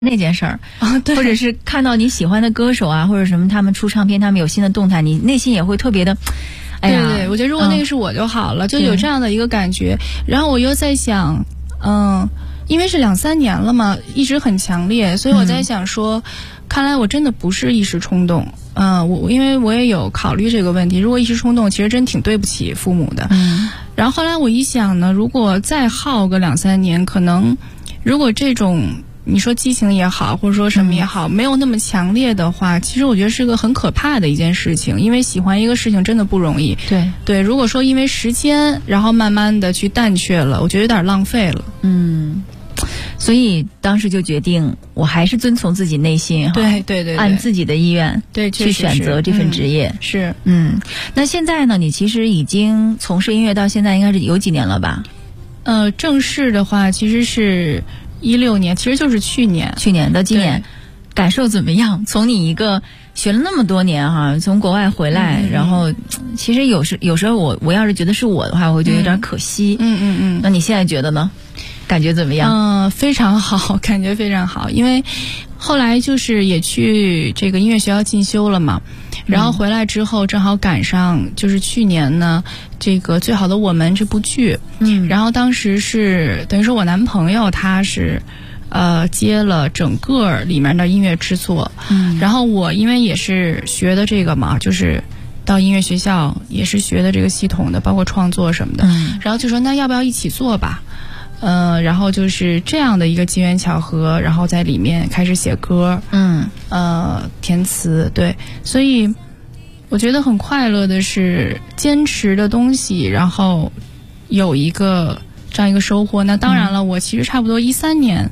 那件事儿啊，对， 或者是看到你喜欢的歌手啊，或者什么他们出唱片，他们有新的动态，你内心也会特别的，哎呀， 对，我觉得如果那个是我就好了，就有这样的一个感觉。然后我又在想，因为是2-3年了嘛，一直很强烈，所以我在想说，看来我真的不是一时冲动。因为我也有考虑这个问题，如果一时冲动，其实真挺对不起父母的。然后后来我一想呢，如果再耗个2-3年，可能如果这种你说激情也好，或者说什么也好，没有那么强烈的话，其实我觉得是个很可怕的一件事情，因为喜欢一个事情真的不容易。对，如果说因为时间，然后慢慢的去淡却了，我觉得有点浪费了。 所以当时就决定，我还是遵从自己内心， 对， 按自己的意愿去选择这份职业。 是， 那现在呢？你其实已经从事音乐到现在，应该是有几年了吧？ 正式的话其实是16年，其实就是去年到今年，感受怎么样？从你一个学了那么多年哈，从国外回来，然后其实有时候我要是觉得是我的话，我会觉得有点可惜。那你现在觉得呢？感觉怎么样？ 非常好，感觉非常好。因为后来就是也去这个音乐学校进修了嘛，然后回来之后正好赶上就是去年呢这个《最好的我们》这部剧，然后当时是等于说我男朋友他是接了整个里面的音乐制作，然后我因为也是学的这个嘛，就是到音乐学校也是学的这个系统的，包括创作什么的，然后就说那要不要一起做吧。然后就是这样的一个机缘巧合，然后在里面开始写歌，填词，对，所以我觉得很快乐的是坚持的东西，然后有一个这样一个收获。那当然了，我其实差不多13年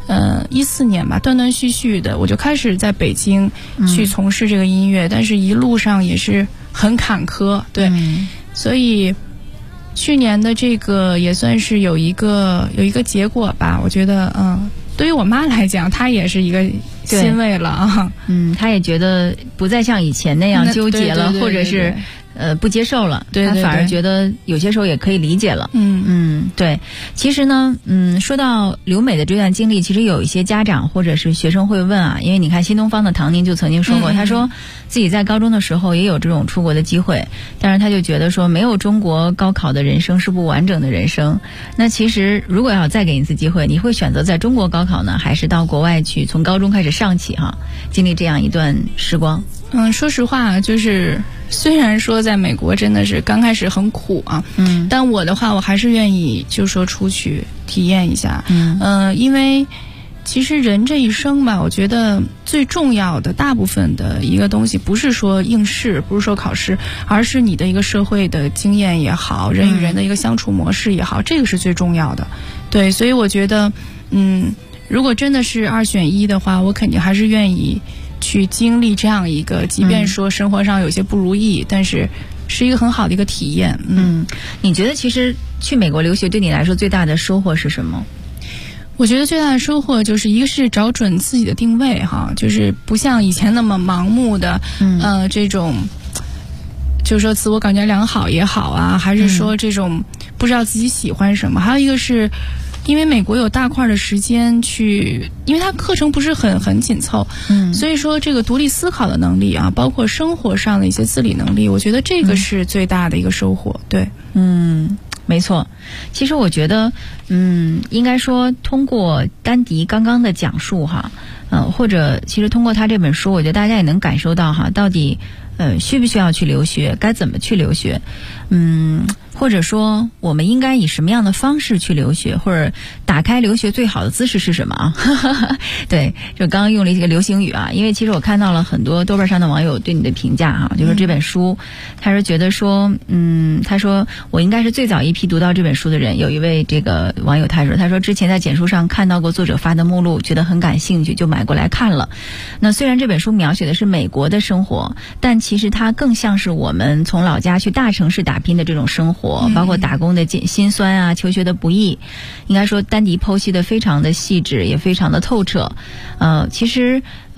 ，14年吧，断断续续的，我就开始在北京去从事这个音乐，但是一路上也是很坎坷，对，所以去年的这个也算是有一个结果吧，我觉得对于我妈来讲，她也是一个欣慰了啊。 她也觉得不再像以前那样纠结了，或者是不接受了，她反而觉得有些时候也可以理解了。对。其实呢，说到留美的这段经历，其实有一些家长或者是学生会问啊，因为你看新东方的唐宁就曾经说过，他说自己在高中的时候也有这种出国的机会，但是他就觉得说没有中国高考的人生是不完整的人生。那其实如果要再给你一次机会，你会选择在中国高考呢，还是到国外去从高中开始上起经历这样一段时光？ 说实话，就是虽然说在美国真的是刚开始很苦啊，但我的话我还是愿意就说出去体验一下，因为其实人这一生吧，我觉得最重要的大部分的一个东西不是说应试，不是说考试，而是你的一个社会的经验也好，人与人的一个相处模式也好，这个是最重要的。对，所以我觉得如果真的是2选1的话，我肯定还是愿意去经历这样一个，即便说生活上有些不如意，但是是一个很好的一个体验。 你觉得其实去美国留学对你来说最大的收获是什么？ 我觉得最大的收获就是一个是找准自己的定位就是不像以前那么盲目的这种就是说自我感觉良好也好啊，还是说这种不知道自己喜欢什么。还有一个是因为美国有大块的时间去，因为它课程不是很紧凑，所以说这个独立思考的能力啊，包括生活上的一些自理能力，我觉得这个是最大的一个收获。对， 没错。其实我觉得应该说通过丹迪刚刚的讲述或者其实通过他这本书，我觉得大家也能感受到到底需不需要去留学，该怎么去留学，或者说我们应该以什么样的方式去留学，或者打开留学最好的姿势是什么啊？对，就刚刚用了一个流行语因为其实我看到了很多豆瓣上的网友对你的评价就是这本书，他是觉得说他说我应该是最早一批读到这本书的人。有一位这个网友他说之前在简书上看到过作者发的目录，觉得很感兴趣就买过来看了。那虽然这本书描写的是美国的生活，但其实它更像是我们从老家去大城市打拼的这种生活，包括打工的辛酸啊，求学的不易。应该说丹迪剖析的非常的细致，也非常的透彻。其实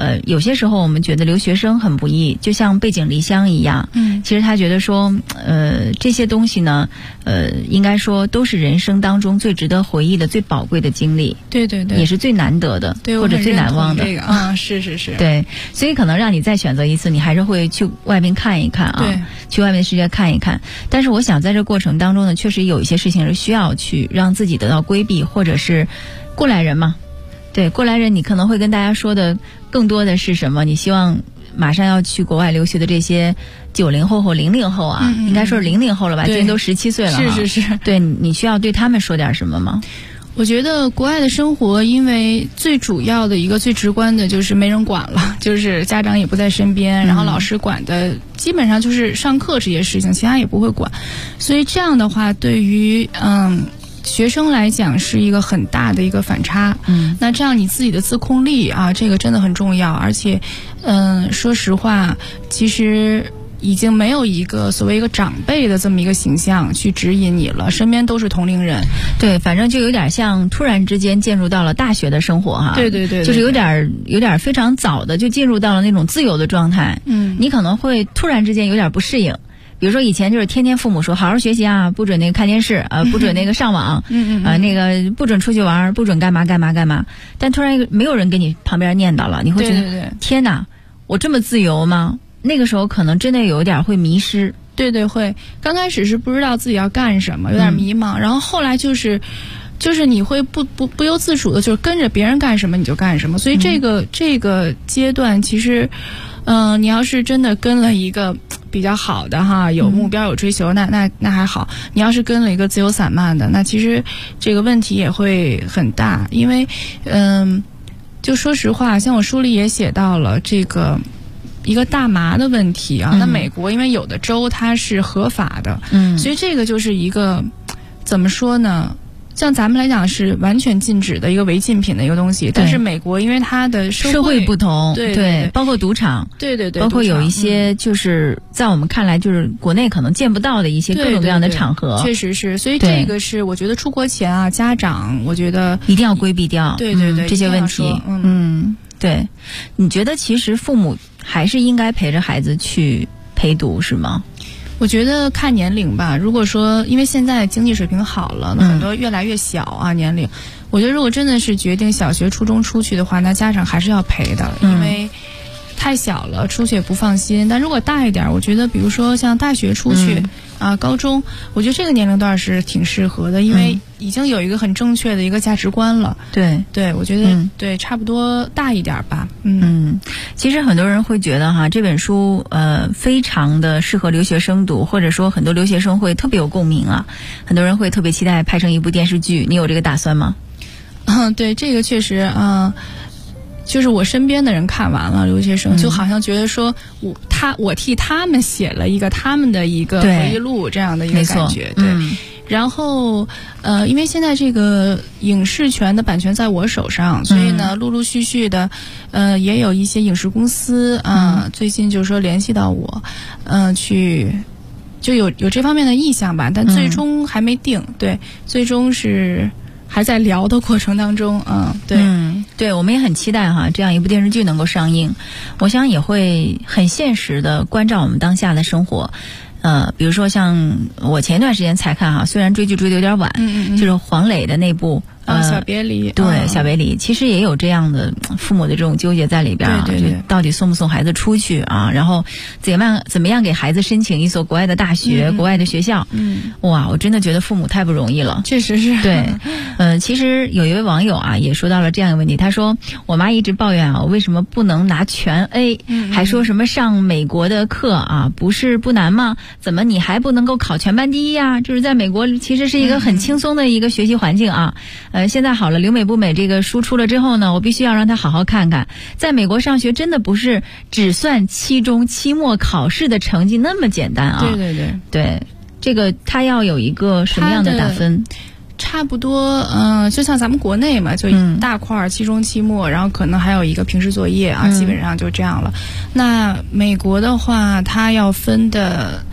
有些时候我们觉得留学生很不易，就像背井离乡一样。其实他觉得说，这些东西呢，应该说都是人生当中最值得回忆的、最宝贵的经历。 对对对， 也是最难得的， 对， 或者最难忘的。 这个啊，是是是。 对，所以可能让你再选择一次，你还是会去外面看一看啊， 对， 去外面的世界看一看。但是我想在这过程当中呢，确实有一些事情是需要去让自己得到规避，或者是过来人嘛。对，过来人，你可能会跟大家说的更多的是什么？你希望马上要去国外留学的这些90后或00后啊，应该说是00后了吧？今年都17岁了， 是是是。 对，你需要对他们说点什么吗？ 我觉得国外的生活，因为最主要的一个最直观的就是没人管了，就是家长也不在身边，然后老师管的基本上就是上课这些事情，其他也不会管。所以这样的话，对于学生来讲是一个很大的一个反差。那这样你自己的自控力啊，这个真的很重要。而且说实话，其实已经没有一个所谓一个长辈的这么一个形象去指引你了，身边都是同龄人。 对，反正就有点像突然之间进入到了大学的生活哈。 对对 对， 对，就是有点非常早的就进入到了那种自由的状态。你可能会突然之间有点不适应。比如说以前就是天天父母说好好学习啊，不准那个看电视，不准那个上网，那个不准出去玩，不准干嘛干嘛干嘛。但突然没有人给你旁边念叨了，你会觉得对天哪，我这么自由吗？那个时候可能真的有点会迷失。 对对，会。刚开始是不知道自己要干什么，有点迷茫，然后后来就是你会不由自主的，就是跟着别人干什么你就干什么。所以这个阶段其实，你要是真的跟了一个比较好的哈，有目标有追求，那还好。你要是跟了一个自由散漫的，那其实这个问题也会很大。因为就说实话，像我书里也写到了这个一个大麻的问题啊。那美国因为有的州它是合法的，所以这个就是一个怎么说呢？像咱们来讲是完全禁止的一个违禁品的一个东西，但是美国因为它的社会不同， 对， 包括赌场， 对， 包括有一些就是在我们看来就是国内可能见不到的一些各种各样的场合， 确实是。所以这个是我觉得出国前啊，家长我觉得一定要规避掉， 对这些问题。对，你觉得其实父母还是应该陪着孩子去陪读是吗？ 我觉得看年龄吧。如果说因为现在经济水平好了，那很多越来越小啊年龄，我觉得如果真的是决定小学初中出去的话，那家长还是要陪的，因为太小了出去也不放心。但如果大一点，我觉得比如说像大学出去高中，我觉得这个年龄段是挺适合的，因为已经有一个很正确的一个价值观了。对，我觉得对，差不多大一点吧。 其实很多人会觉得哈，这本书非常的适合留学生读，或者说很多留学生会特别有共鸣啊，很多人会特别期待拍成一部电视剧。你有这个打算吗？ 对，这个确实就是我身边的人看完了留学生，就好像觉得说我替他们写了一个他们的一个回忆录这样的一个感觉。对，然后因为现在这个影视权的版权在我手上，所以呢陆陆续续的也有一些影视公司最近就是说联系到我去就有这方面的意向吧，但最终还没定。对，最终是还在聊的过程当中。 对，我们也很期待哈，这样一部电视剧能够上映。我想也会很现实的关照我们当下的生活。比如说像我前一段时间才看哈，虽然追剧追得有点晚，就是黄磊的那部小别离。 对，小别离其实也有这样的父母的这种纠结在里边啊。 对， 到底送不送孩子出去啊？然后怎么样给孩子申请一所国外的大学、国外的学校？哇，我真的觉得父母太不容易了。 确实是。 对，其实有一位网友啊也说到了这样一个问题，他说我妈一直抱怨啊，为什么不能拿全 A，还说什么上美国的课啊不是不难吗？怎么你还不能够考全班第一呀？就是在美国其实是一个很轻松的一个学习环境啊。现在好了，留美不美这个书出了之后呢，我必须要让他好好看看，在美国上学真的不是只算期中期末考试的成绩那么简单啊。对，这个他要有一个什么样的打分？ 差不多就像咱们国内嘛，就一大块期中期末，然后可能还有一个平时作业啊，基本上就这样了。那美国的话，它要分的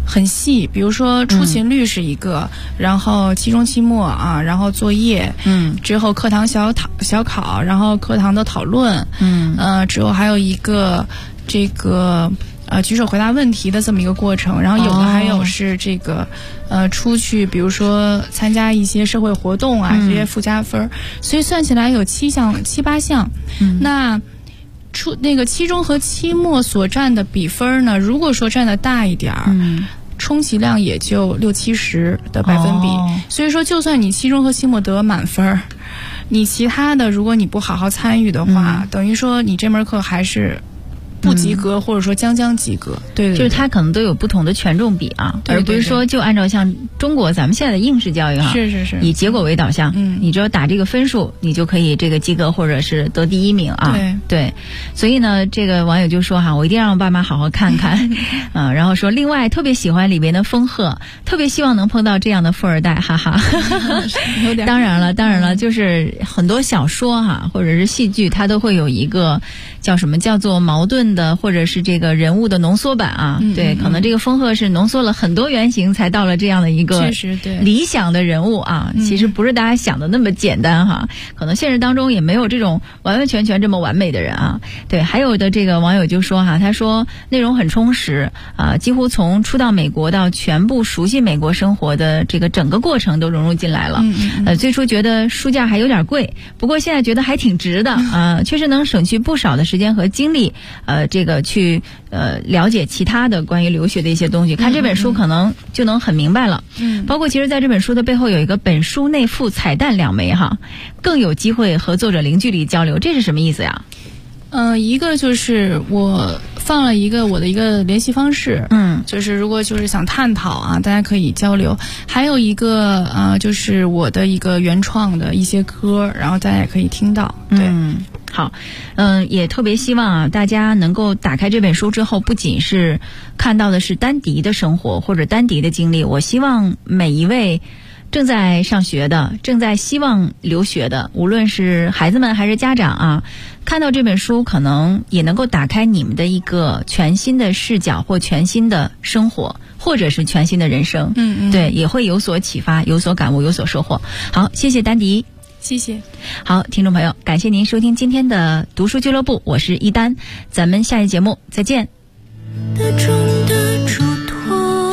很细，比如说出勤率是一个，然后期中期末啊，然后作业，之后课堂小考，然后课堂的讨论，之后还有一个这个举手回答问题的这么一个过程，然后有的还有是这个出去比如说参加一些社会活动啊，这些附加分，所以算起来有7、8项。那那个期中和期末所占的比分呢，如果说占的大一点充其量也就60-70的百分比，所以说就算你期中和期末得满分，你其他的如果你不好好参与的话，等于说你这门课还是不及格，或者说将及格。对， 就是它可能都有不同的权重比啊，而不是说就按照像中国咱们现在的应试教育哈， 是以结果为导向，你只要打这个分数，你就可以这个及格或者是得第1名啊。对，所以呢，这个网友就说哈，我一定让爸妈好好看看，然后说另外特别喜欢里边的风鹤，特别希望能碰到这样的富二代，哈哈。当然了，就是很多小说哈，或者是戏剧，它都会有一个叫做矛盾的，或者是这个人物的浓缩版啊。对，可能这个风鹤是浓缩了很多原型才到了这样的一个理想的人物啊。其实不是大家想的那么简单哈，可能现实当中也没有这种完完全全这么完美的人啊。对，还有的这个网友就说哈，他说内容很充实啊，几乎从初到美国到全部熟悉美国生活的这个整个过程都融入进来了。最初觉得书价还有点贵，不过现在觉得还挺值的啊，确实能省去不少的时间和精力，这个去了解其他的关于留学的一些东西。看这本书可能就能很明白了。包括其实在这本书的背后有一个本书内附彩蛋2枚哈，更有机会和作者零距离交流，这是什么意思呀？ 一个就是我放了我的一个联系方式，就是如果就是想探讨啊，大家可以交流。还有一个就是我的一个原创的一些歌，然后大家也可以听到。对， 好，也特别希望啊，大家能够打开这本书之后，不仅是看到的是丹迪的生活或者丹迪的经历，我希望每一位正在上学的，正在希望留学的，无论是孩子们还是家长啊，看到这本书可能也能够打开你们的一个全新的视角或全新的生活，或者是全新的人生。对，也会有所启发，有所感悟，有所收获。好，谢谢丹迪。 谢谢。 好，听众朋友，感谢您收听今天的读书俱乐部，我是一丹，咱们下期节目再见。 的中的嘱托，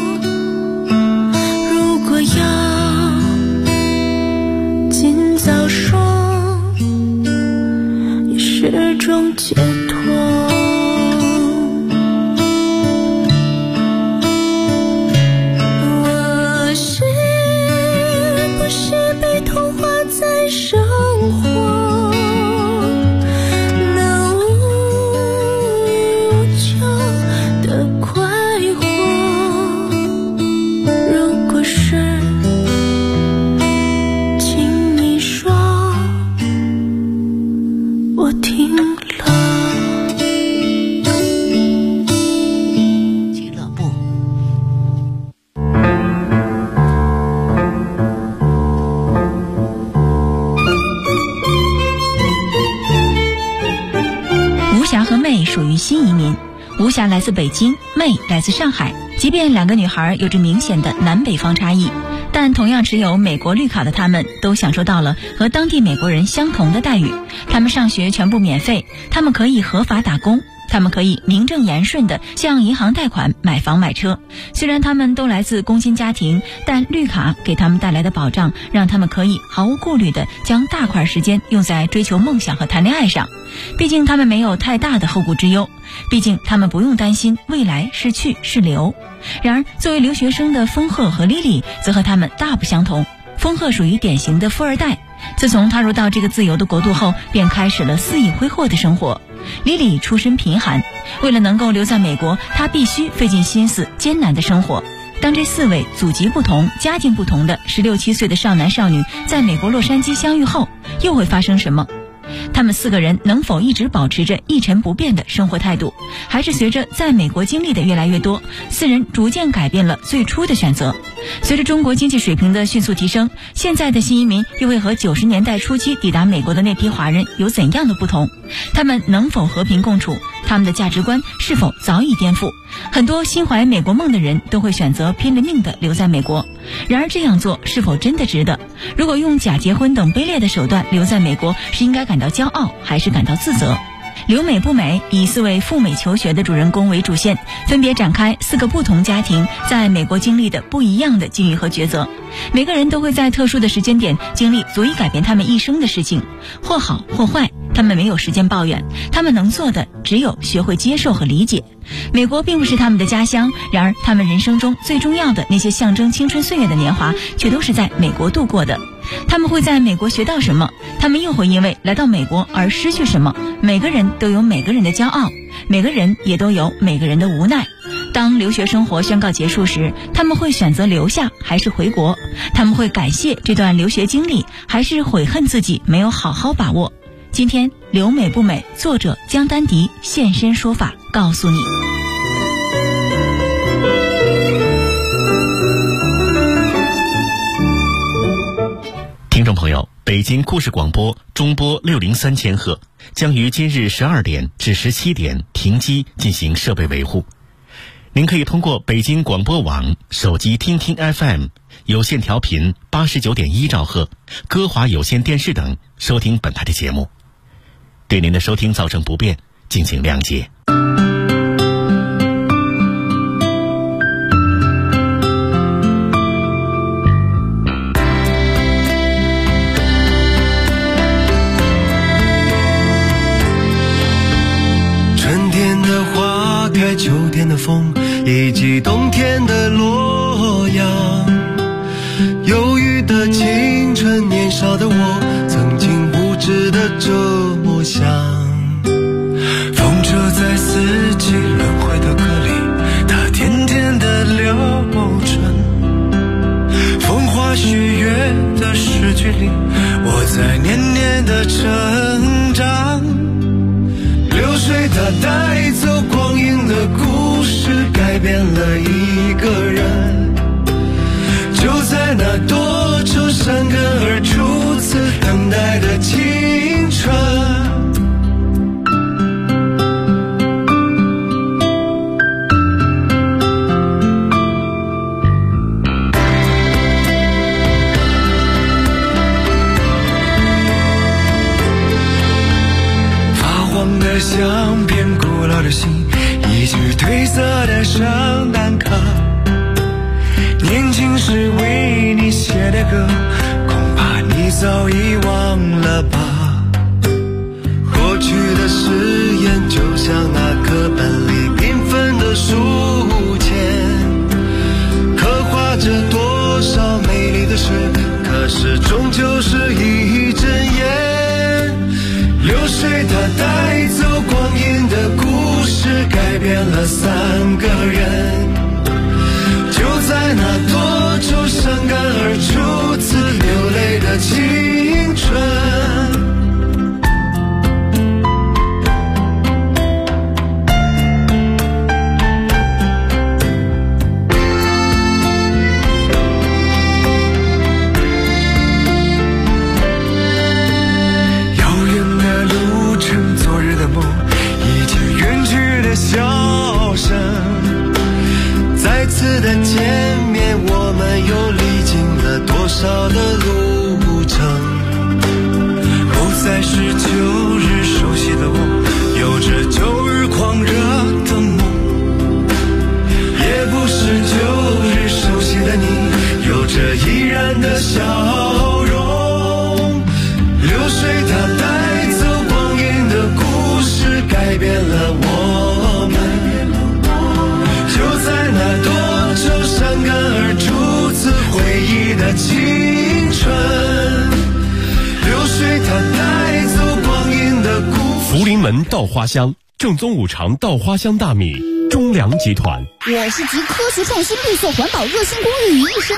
如果要尽早说，也是种解脱。我是不是被同化在生活，那无欲无求的快活？如果是，请你说，我听了。 俱乐部。 吴霞和妹属于新移民，吴霞来自北京，妹来自上海。即便两个女孩有着明显的南北方差异，但同样持有美国绿卡的她们都享受到了和当地美国人相同的待遇。她们上学全部免费，她们可以合法打工，她们可以名正言顺地向银行贷款买房买车。虽然她们都来自工薪家庭，但绿卡给她们带来的保障，让她们可以毫无顾虑地将大块时间用在追求梦想和谈恋爱上。毕竟她们没有太大的后顾之忧，毕竟她们不用担心未来是去是留。然而作为留学生的风鹤和莉莉则和他们大不相同。风鹤属于典型的富二代，自从踏入到这个自由的国度后，便开始了肆意挥霍的生活。莉莉出身贫寒，为了能够留在美国，她必须费尽心思艰难的生活。当这4位祖籍不同、家境不同的16、17岁的少男少女在美国洛杉矶相遇后，又会发生什么？ 他们4个人能否一直保持着一成不变的生活态度，还是随着在美国经历的越来越多，4人逐渐改变了最初的选择。随着中国经济水平的迅速提升，现在的新移民又会和90年代初期抵达美国的那批华人有怎样的不同？他们能否和平共处？他们的价值观是否早已颠覆？很多心怀美国梦的人都会选择拼了命地留在美国。然而这样做是否真的值得？如果用假结婚等卑劣的手段留在美国，是应该感到骄傲还是感到自责？留美不美以4位赴美求学的主人公为主线，分别展开4个不同家庭在美国经历的不一样的境遇和抉择。每个人都会在特殊的时间点经历足以改变他们一生的事情，或好或坏，他们没有时间抱怨，他们能做的只有学会接受和理解。美国并不是他们的家乡，然而他们人生中最重要的那些象征青春岁月的年华却都是在美国度过的。他们会在美国学到什么？他们又会因为来到美国而失去什么？每个人都有每个人的骄傲，每个人也都有每个人的无奈。当留学生活宣告结束时，他们会选择留下还是回国？他们会感谢这段留学经历，还是悔恨自己没有好好把握？今天留美不美，作者江丹迪现身说法，告诉你。 听众朋友，北京故事广播中波603千赫将于今日12点至17点停机进行设备维护。您可以通过北京广播网、手机听听 FM、有线调频89.1兆赫、歌华有线电视等收听本台的节目。对您的收听造成不便，敬请谅解。 春天的花开，秋天的风，以及冬天的洛阳。忧郁的青春，年少的我，曾经无知的这么想。风车在四季轮回的歌里，它甜甜的流转。风花雪月的诗句里，我在年年的成长。流水它带走光阴的故事，改变了一个人。就在那多愁善感而初次等待的青春。相片，古老的信，一句褪色的圣诞卡。年轻时为你写的歌，恐怕你早已忘了吧。过去的誓言，就像那课本里缤纷的书签，刻画着多少美丽的诗，可是终究是一阵烟。流水它带走光阴的故事，改变了3个人。就在那多愁善感而初次流泪的青春。笑声，再次的见面，我们又历经了多少的路程？不再是旧日熟悉的我，有着旧日狂热的梦，也不是旧日熟悉的你，有着依然的笑容。流水它带走光阴的故事，改变了我们。就在那多愁善感而初次回忆的青春，流水它带走光阴的故事。 福临门稻花香，正宗五常稻花香大米，中粮集团。 我是集科学创新、绿色环保、热心公益于一身